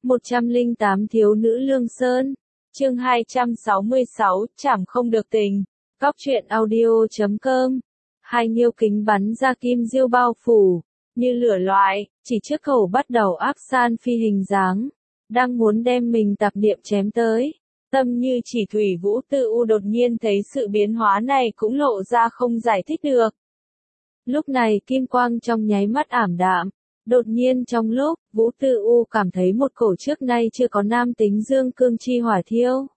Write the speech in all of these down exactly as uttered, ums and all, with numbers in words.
một trăm lẻ tám Thiếu nữ Lương Sơn. Chương hai trăm sáu mươi sáu, Chảm không được tình. Cóc truyện audio chấm com. Hai nhiêu kính bắn ra kim diêu bao phủ, như lửa loại, chỉ trước khẩu bắt đầu áp san phi hình dáng. Đang muốn đem mình tạp niệm chém tới. Tâm như chỉ thủy Vũ Tư U đột nhiên thấy sự biến hóa này cũng lộ ra không giải thích được. Lúc này kim quang trong nháy mắt ảm đạm. Đột nhiên trong lúc, Vũ Tư U cảm thấy một cổ trước nay chưa có nam tính dương cương chi hỏa thiêu.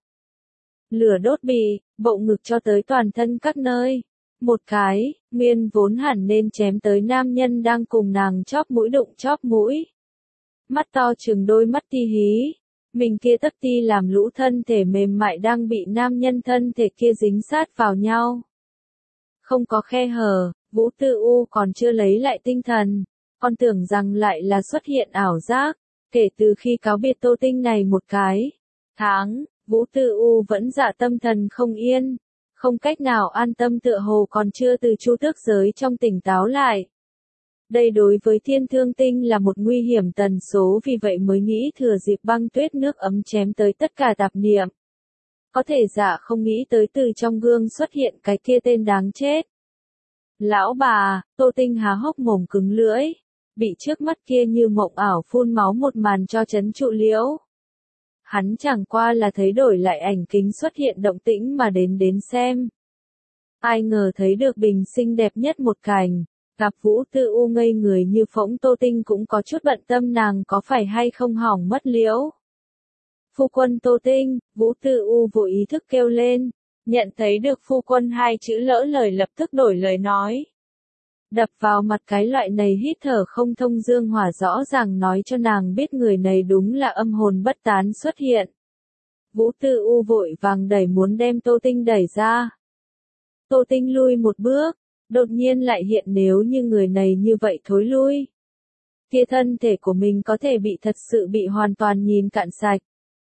Lửa đốt bì, bộ ngực cho tới toàn thân các nơi. Một cái, nguyên vốn hẳn nên chém tới nam nhân đang cùng nàng chóp mũi đụng chóp mũi. Mắt to chừng đôi mắt ti hí. Mình kia tấp ti làm lũ thân thể mềm mại đang bị nam nhân thân thể kia dính sát vào nhau. Không có khe hở, Vũ Tư U còn chưa lấy lại tinh thần. Con tưởng rằng lại là xuất hiện ảo giác, kể từ khi cáo biệt Tô Tinh này một cái tháng, Vũ Tư U vẫn dạ tâm thần không yên, không cách nào an tâm tựa hồ còn chưa từ chu tước giới trong tỉnh táo lại. Đây đối với Thiên Thương Tinh là một nguy hiểm tần số, vì vậy mới nghĩ thừa dịp băng tuyết nước ấm chém tới tất cả tạp niệm. Có thể dạ không nghĩ tới từ trong gương xuất hiện cái kia tên đáng chết. Lão bà, Tô Tinh há hốc mồm cứng lưỡi, bị trước mắt kia như mộng ảo phun máu một màn cho chấn trụ liễu. Hắn chẳng qua là thấy đổi lại ảnh kính xuất hiện động tĩnh mà đến đến xem. Ai ngờ thấy được bình xinh đẹp nhất một cảnh, gặp Vũ Tư U ngây người như phỗng. Tô Tinh cũng có chút bận tâm nàng có phải hay không hỏng mất liễu. Phu quân Tô Tinh, Vũ Tư U vô ý thức kêu lên, nhận thấy được phu quân hai chữ lỡ lời lập tức đổi lời nói. Đập vào mặt cái loại này hít thở không thông dương hỏa rõ ràng nói cho nàng biết người này đúng là âm hồn bất tán xuất hiện. Vũ Tư U vội vàng đẩy muốn đem Tô Tinh đẩy ra. Tô Tinh lui một bước, đột nhiên lại hiện nếu như người này như vậy thối lui. Kia thân thể của mình có thể bị thật sự bị hoàn toàn nhìn cạn sạch.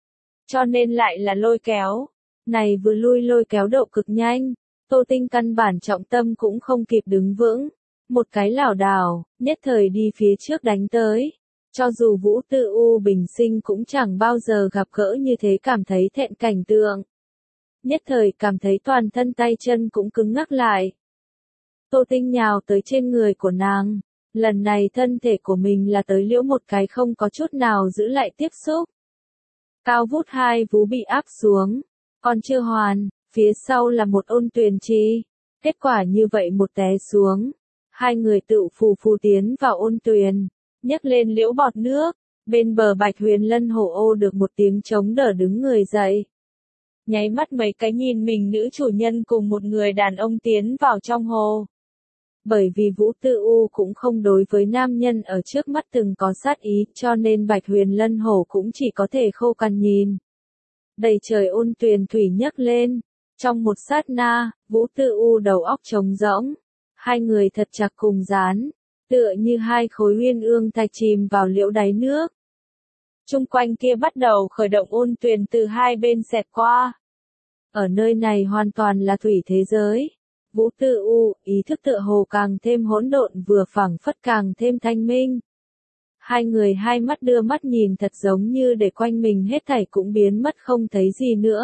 Cho nên lại là lôi kéo. Này vừa lui lôi kéo độ cực nhanh, Tô Tinh căn bản trọng tâm cũng không kịp đứng vững. Một cái lảo đảo, nhất thời đi phía trước đánh tới. Cho dù Vũ Tư U bình sinh cũng chẳng bao giờ gặp gỡ như thế cảm thấy thẹn cảnh tượng. Nhất thời cảm thấy toàn thân tay chân cũng cứng ngắc lại. Tô Tinh nhào tới trên người của nàng. Lần này thân thể của mình là tới liễu một cái không có chút nào giữ lại tiếp xúc. Cao vút hai vú bị áp xuống. Còn chưa hoàn, phía sau là một ôn tuyền chi. Kết quả như vậy một té xuống. Hai người tự phù phù tiến vào ôn tuyền, nhấc lên liễu bọt nước, bên bờ Bạch Huyền Lân hổ ô được một tiếng chống đỡ đứng người dậy. Nháy mắt mấy cái nhìn mình nữ chủ nhân cùng một người đàn ông tiến vào trong hồ. Bởi vì Vũ Tư U cũng không đối với nam nhân ở trước mắt từng có sát ý, cho nên Bạch Huyền Lân hổ cũng chỉ có thể khô cằn nhìn. Đầy trời ôn tuyền thủy nhấc lên, trong một sát na, Vũ Tư U đầu óc trống rỗng. Hai người thật chặt cùng dán, tựa như hai khối uyên ương thạch chìm vào liễu đáy nước. Trung quanh kia bắt đầu khởi động ôn tuyền từ hai bên xẹt qua. Ở nơi này hoàn toàn là thủy thế giới. Vũ Tư U, ý thức tựa hồ càng thêm hỗn độn vừa phảng phất càng thêm thanh minh. Hai người hai mắt đưa mắt nhìn thật giống như để quanh mình hết thảy cũng biến mất không thấy gì nữa.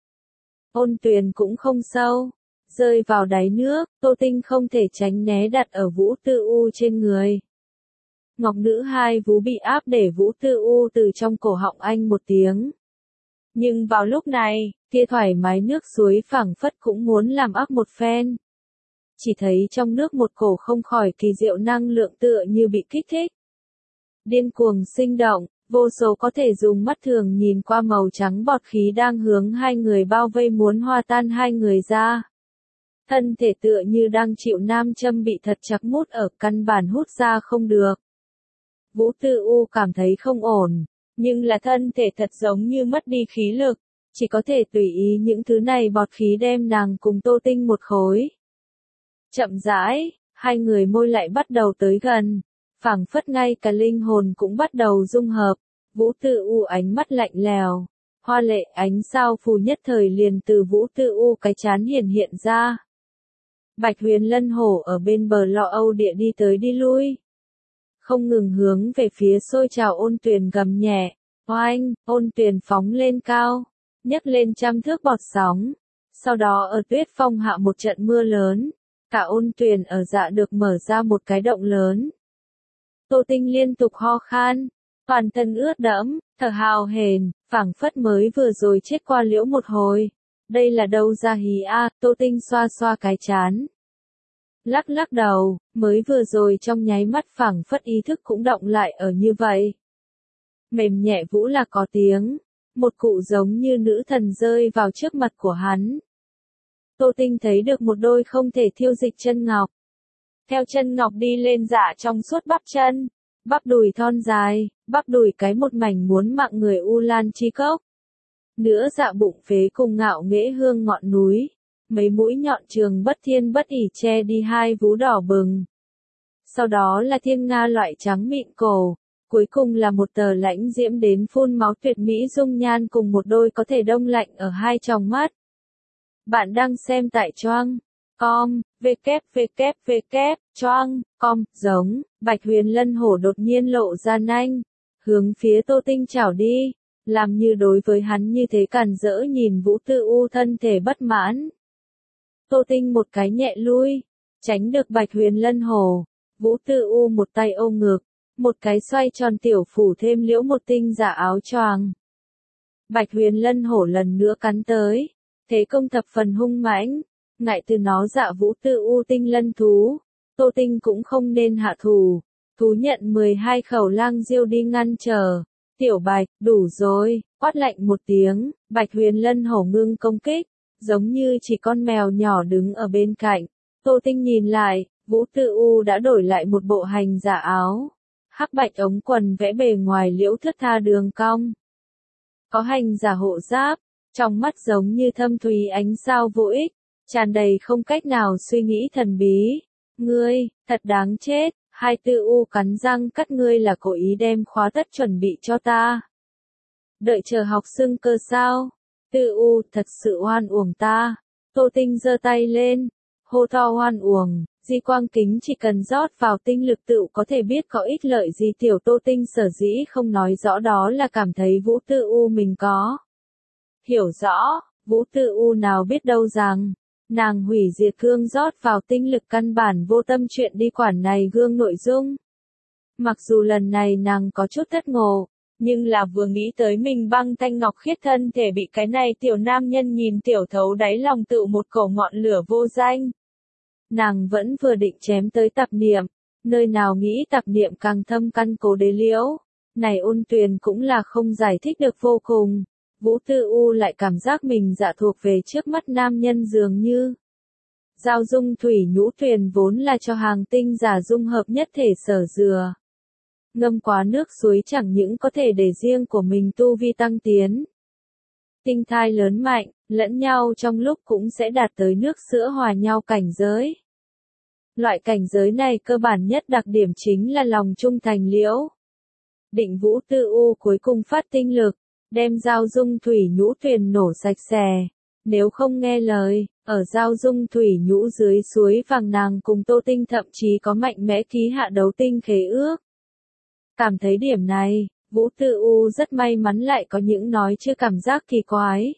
Ôn tuyền cũng không sâu. Rơi vào đáy nước, Tô Tinh không thể tránh né đặt ở Vũ Tư U trên người. Ngọc nữ hai vú bị áp để Vũ Tư U từ trong cổ họng anh một tiếng. Nhưng vào lúc này, kia thoải mái nước suối phảng phất cũng muốn làm ác một phen. Chỉ thấy trong nước một cổ không khỏi kỳ diệu năng lượng tựa như bị kích thích. Điên cuồng sinh động, vô số có thể dùng mắt thường nhìn qua màu trắng bọt khí đang hướng hai người bao vây muốn hòa tan hai người ra. Thân thể tựa như đang chịu nam châm bị thật chặt mút ở căn bản hút ra không được. Vũ Tư U cảm thấy không ổn, nhưng là thân thể thật giống như mất đi khí lực, chỉ có thể tùy ý những thứ này bọt khí đem nàng cùng Tô Tinh một khối. Chậm rãi, hai người môi lại bắt đầu tới gần, phảng phất ngay cả linh hồn cũng bắt đầu dung hợp. Vũ Tư U ánh mắt lạnh lèo, hoa lệ ánh sao phù nhất thời liền từ Vũ Tư U cái chán hiển hiện ra. Bạch Huyền Lân hổ ở bên bờ Lo Âu địa đi tới đi lui. Không ngừng hướng về phía sôi trào ôn tuyền gầm nhẹ, Oanh, ôn tuyền phóng lên cao, nhấc lên trăm thước bọt sóng. Sau đó ở tuyết phong hạ một trận mưa lớn, cả ôn tuyền ở dạ được mở ra một cái động lớn. Tô Tinh liên tục ho khan, toàn thân ướt đẫm, thở hào hển, phảng phất mới vừa rồi chết qua liễu một hồi. Đây là đâu ra hí a? Tô Tinh xoa xoa cái chán. Lắc lắc đầu, mới vừa rồi trong nháy mắt phảng phất ý thức cũng động lại ở như vậy. Mềm nhẹ vũ là có tiếng, một cụ giống như nữ thần rơi vào trước mặt của hắn. Tô Tinh thấy được một đôi không thể thiêu dịch chân ngọc. Theo chân ngọc đi lên dạ trong suốt bắp chân, bắp đùi thon dài, bắp đùi cái một mảnh muốn mạng người U Lan Chi Cốc. Nữa dạ bụng phế cùng ngạo nghễ hương ngọn núi, mấy mũi nhọn trường bất thiên bất ỉ che đi hai vú đỏ bừng. Sau đó là thiên nga loại trắng mịn cổ, cuối cùng là một tờ lãnh diễm đến phun máu tuyệt mỹ dung nhan cùng một đôi có thể đông lạnh ở hai tròng mắt. Bạn đang xem tại choang com, www, choang com, giống, Bạch Huyền Lân Hổ đột nhiên lộ ra nanh, hướng phía Tô Tinh chảo đi, làm như đối với hắn như thế càn rỡ nhìn Vũ Tư U thân thể bất mãn. Tô Tinh một cái nhẹ lui, tránh được Bạch Huyền Lân Hổ, Vũ Tư U một tay ôm ngực, một cái xoay tròn tiểu phủ thêm liễu một tinh giả áo choàng. Bạch Huyền Lân Hổ lần nữa cắn tới, thế công thập phần hung mãnh, ngại từ nó dạ Vũ Tư U tinh lân thú, Tô Tinh cũng không nên hạ thủ, thú nhận mười hai khẩu lang diêu đi ngăn trở. Tiểu Bạch, đủ rồi, quát lạnh một tiếng, Bạch Huyền Lân Hổ ngưng công kích, giống như chỉ con mèo nhỏ đứng ở bên cạnh. Tô Tinh nhìn lại, Vũ Tư U đã đổi lại một bộ hành giả áo, hắc bạch ống quần vẽ bề ngoài liễu thướt tha đường cong. Có hành giả hộ giáp, trong mắt giống như thâm thúy ánh sao vô ích, tràn đầy không cách nào suy nghĩ thần bí. Ngươi, thật đáng chết. Hai Tư U cắn răng cắt ngươi là cố ý đem khóa tất chuẩn bị cho ta. Đợi chờ học xưng cơ sao? Tư U thật sự oan uổng ta. Tô Tinh giơ tay lên, hô to oan uổng, di quang kính chỉ cần rót vào tinh lực tự có thể biết có ích lợi gì. Tiểu Tô Tinh sở dĩ không nói rõ đó là cảm thấy Vũ Tư U mình có hiểu rõ, Vũ Tư U nào biết đâu rằng nàng hủy diệt gương rót vào tinh lực căn bản vô tâm chuyện đi quản này gương nội dung. Mặc dù lần này nàng có chút thất ngộ, nhưng là vừa nghĩ tới mình băng thanh ngọc khiết thân thể bị cái này tiểu nam nhân nhìn tiểu thấu đáy lòng tự một cổ ngọn lửa vô danh. Nàng vẫn vừa định chém tới tạp niệm, nơi nào nghĩ tạp niệm càng thâm căn cố đế liễu. Này ôn tuyền cũng là không giải thích được vô cùng. Vũ Tư U lại cảm giác mình dạ thuộc về trước mắt nam nhân dường như. Giao dung thủy nhũ tuyền vốn là cho hàng tinh giả dung hợp nhất thể sở dừa. Ngâm quá nước suối chẳng những có thể để riêng của mình tu vi tăng tiến. Tinh thai lớn mạnh, lẫn nhau trong lúc cũng sẽ đạt tới nước sữa hòa nhau cảnh giới. Loại cảnh giới này cơ bản nhất đặc điểm chính là lòng trung thành liễu. Định Vũ Tư U cuối cùng phát tinh lực, đem giao dung thủy nhũ tuyền nổ sạch sẽ. Nếu không nghe lời, ở giao dung thủy nhũ dưới suối vàng nàng cùng Tô Tinh thậm chí có mạnh mẽ ký hạ đấu tinh khế ước. Cảm thấy điểm này, Vũ Tư U rất may mắn lại có những nói chưa cảm giác kỳ quái.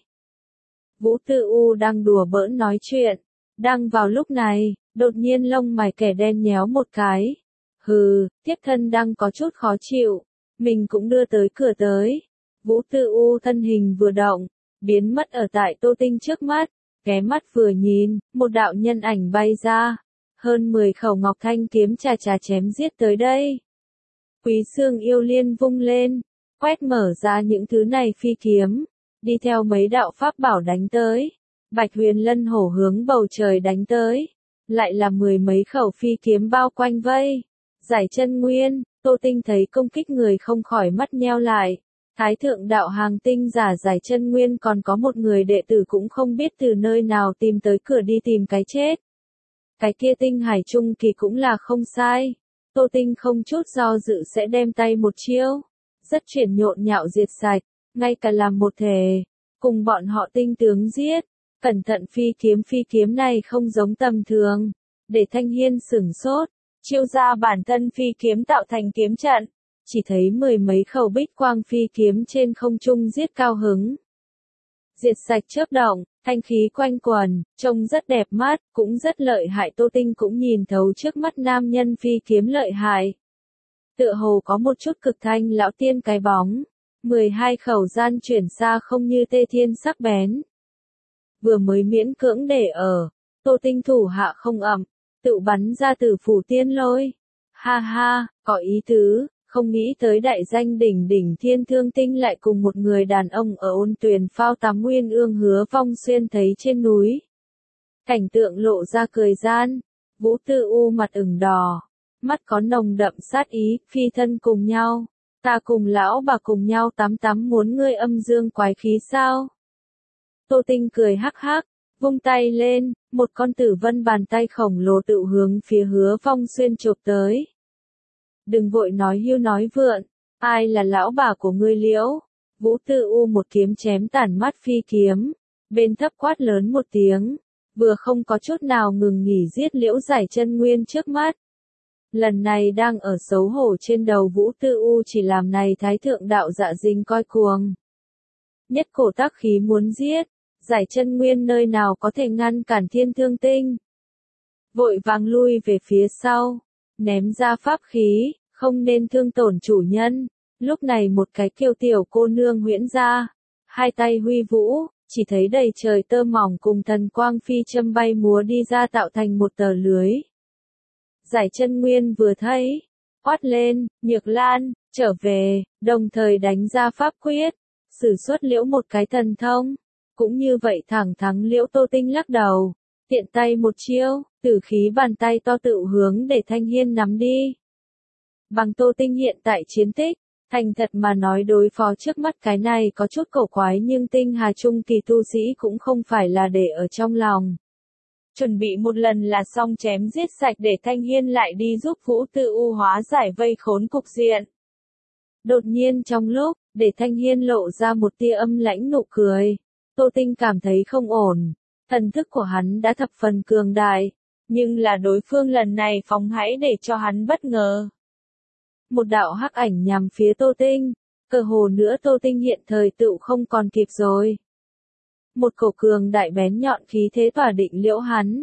Vũ Tư U đang đùa bỡn nói chuyện, đang vào lúc này, đột nhiên lông mày kẻ đen nhéo một cái. Hừ, tiếp thân đang có chút khó chịu, mình cũng đưa tới cửa tới. Vũ Tư U thân hình vừa động, biến mất ở tại Tô Tinh trước mắt, ghé mắt vừa nhìn, một đạo nhân ảnh bay ra, hơn mười khẩu ngọc thanh kiếm chà chà chém giết tới đây. Quý xương yêu liên vung lên, quét mở ra những thứ này phi kiếm, đi theo mấy đạo pháp bảo đánh tới. Bạch Huyền Lân Hổ hướng bầu trời đánh tới, lại là mười mấy khẩu phi kiếm bao quanh vây. Giải chân nguyên, Tô Tinh thấy công kích người không khỏi mắt nheo lại. Thái thượng đạo hàng tinh giả giải chân nguyên còn có một người đệ tử cũng không biết từ nơi nào tìm tới cửa đi tìm cái chết. Cái kia tinh hải trung kỳ cũng là không sai. Tô Tinh không chút do dự sẽ đem tay một chiêu. Rất chuyển nhộn nhạo diệt sạch, ngay cả làm một thể. Cùng bọn họ tinh tướng giết. Cẩn thận phi kiếm phi kiếm này không giống tầm thường. Để Thanh Hiên sửng sốt. Chiêu ra bản thân phi kiếm tạo thành kiếm trận. chỉ thấy mười mấy khẩu bích quang phi kiếm trên không trung giết cao hứng. Diệt sạch chớp động, thanh khí quanh quần, trông rất đẹp mắt, cũng rất lợi hại. Tô Tinh cũng nhìn thấu trước mắt nam nhân phi kiếm lợi hại. Tựa hồ có một chút cực thanh lão tiên cái bóng. mười hai khẩu gian chuyển xa không như tê thiên sắc bén. Vừa mới miễn cưỡng để ở, Tô Tinh thủ hạ không ẩm, tự bắn ra từ phủ tiên lôi. Ha ha, có ý tứ, không nghĩ tới đại danh đỉnh đỉnh Thiên Thương Tinh lại cùng một người đàn ông ở Ôn Tuyền phao tắm Nguyên Ương Hứa Vong Xuyên thấy trên núi. Cảnh tượng lộ ra cười gian, Vũ Tư U mặt ửng đỏ, mắt có nồng đậm sát ý, phi thân cùng nhau. Ta cùng lão bà cùng nhau tắm tắm muốn ngươi âm dương quái khí sao? Tô Tinh cười hắc hắc, vung tay lên, một con tử vân bàn tay khổng lồ tự hướng phía Hứa Vong Xuyên chụp tới. Đừng vội nói hưu nói vượn, ai là lão bà của ngươi Liễu? Vũ Tư U một kiếm chém tản mắt phi kiếm, bên thấp quát lớn một tiếng, vừa không có chút nào ngừng nghỉ giết Liễu Giải Chân Nguyên trước mắt. Lần này đang ở xấu hổ trên đầu Vũ Tư U chỉ làm này thái thượng đạo dạ dinh coi cuồng. Nhất cổ tác khí muốn giết, Giải Chân Nguyên nơi nào có thể ngăn cản Thiên Thương Tinh. Vội vàng lui về phía sau, ném ra pháp khí, không nên thương tổn chủ nhân. Lúc này một cái kiêu tiểu cô nương huyễn ra, hai tay huy vũ, chỉ thấy đầy trời tơ mỏng cùng thần quang phi châm bay múa đi ra tạo thành một tờ lưới. Giải Chân Nguyên vừa thấy, quát lên, Nhược Lan, trở về, đồng thời đánh ra pháp quyết, sử xuất Liễu một cái thần thông, cũng như vậy thẳng thắng Liễu. Tô Tinh lắc đầu, tiện tay một chiêu, tử khí bàn tay to tự hướng để Thanh Hiên nắm đi. Bằng Tô Tinh hiện tại chiến tích, thành thật mà nói đối phó trước mắt cái này có chút cổ quái nhưng Tinh Hà Trung kỳ tu sĩ cũng không phải là để ở trong lòng. Chuẩn bị một lần là xong chém giết sạch để Thanh Hiên lại đi giúp Vũ Tư U hóa giải vây khốn cục diện. Đột nhiên trong lúc, để Thanh Hiên lộ ra một tia âm lãnh nụ cười, Tô Tinh cảm thấy không ổn, thần thức của hắn đã thập phần cường đại, nhưng là đối phương lần này phóng hãy để cho hắn bất ngờ. Một đạo hắc ảnh nhằm phía Tô Tinh, cơ hồ nữa Tô Tinh hiện thời tựu không còn kịp rồi. Một cổ cường đại bén nhọn khí thế tỏa định Liễu hắn.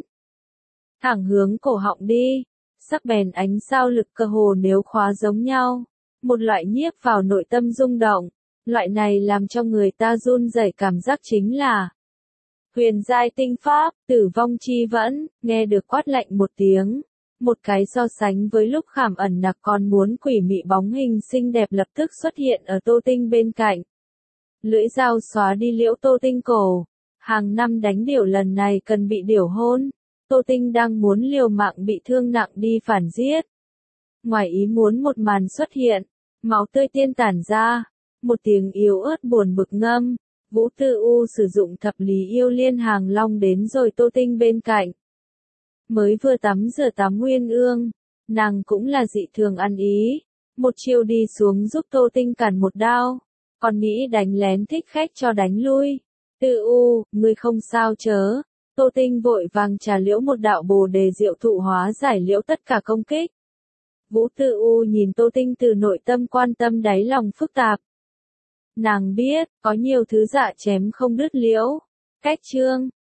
Thẳng hướng cổ họng đi, sắc bén ánh sao lực cơ hồ nếu khóa giống nhau. Một loại nhiếp vào nội tâm rung động, loại này làm cho người ta run rẩy cảm giác chính là huyền giai tinh pháp, tử vong chi vẫn. Nghe được quát lạnh một tiếng, một cái so sánh với lúc khảm ẩn nặc còn muốn quỷ mị bóng hình xinh đẹp lập tức xuất hiện ở Tô Tinh bên cạnh. Lưỡi dao xóa đi Liễu Tô Tinh cổ, hàng năm đánh điểu lần này cần bị điểu hôn, Tô Tinh đang muốn liều mạng bị thương nặng đi phản giết. Ngoài ý muốn một màn xuất hiện, máu tươi tiên tản ra, một tiếng yếu ớt buồn bực ngâm, Vũ Tư U sử dụng thập lý yêu liên hàng long đến rồi Tô Tinh bên cạnh. Mới vừa tắm rửa tắm Nguyên Ương, nàng cũng là dị thường ăn ý, một chiêu đi xuống giúp Tô Tinh cản một đao, còn nghĩ đánh lén thích khách cho đánh lui. Tư U, ngươi không sao chớ. Tô Tinh vội vàng trả Liễu một đạo bồ đề diệu thụ hóa giải Liễu tất cả công kích. Vũ Tư U nhìn Tô Tinh từ nội tâm quan tâm đáy lòng phức tạp. Nàng biết, có nhiều thứ dạ chém không đứt Liễu. Cách chương